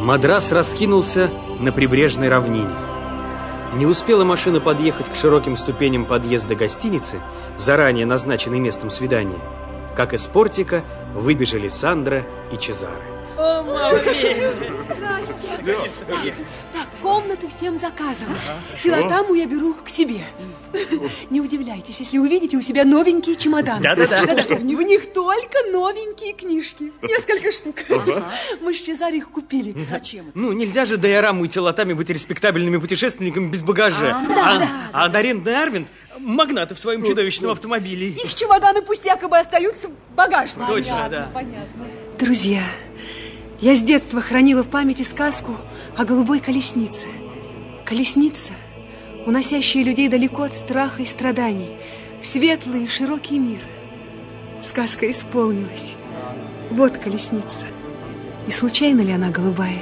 Мадрас раскинулся на прибрежной равнине. Не успела машина подъехать к широким ступеням подъезда гостиницы, заранее назначенной местом свидания, как из портика выбежали Сандра и Чезаре. О, маме! Здрасте. Так, комнаты всем заказаны. Филотаму я беру к себе. Не удивляйтесь, если увидите у себя новенькие чемоданы. Да-да-да. В них только новенькие книжки. Несколько штук. Мы с Чезаре их купили. Зачем? Ну, нельзя же Дайораму и Телотами быть респектабельными путешественниками без багажа. А арендный Арвинд – магнаты в своем чудовищном автомобиле. Их чемоданы пусть якобы остаются в багажнике. Точно, да. Понятно. Друзья, я с детства хранила в памяти сказку о голубой колеснице. Колесница, уносящая людей далеко от страха и страданий, в светлый и широкий мир. Сказка исполнилась. Вот колесница. И случайно ли она голубая?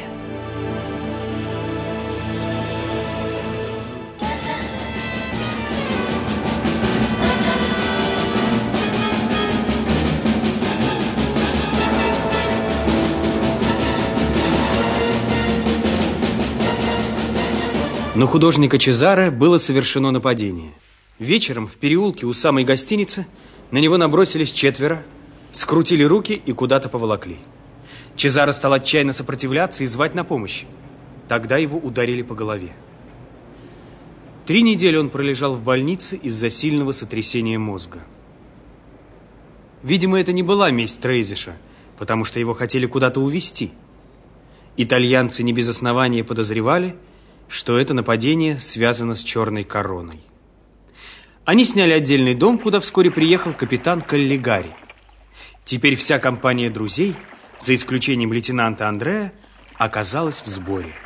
На художника Чезаре было совершено нападение. Вечером в переулке у самой гостиницы на него набросились 4, скрутили руки и куда-то поволокли. Чезаре стал отчаянно сопротивляться и звать на помощь. Тогда его ударили по голове. 3 недели он пролежал в больнице из-за сильного сотрясения мозга. Видимо, это не была месть Трейзиша, потому что его хотели куда-то увезти. Итальянцы не без основания подозревали, что это нападение связано с черной короной. Они сняли отдельный дом, куда вскоре приехал капитан Каллигари. Теперь вся компания друзей, за исключением лейтенанта Андреа, оказалась в сборе.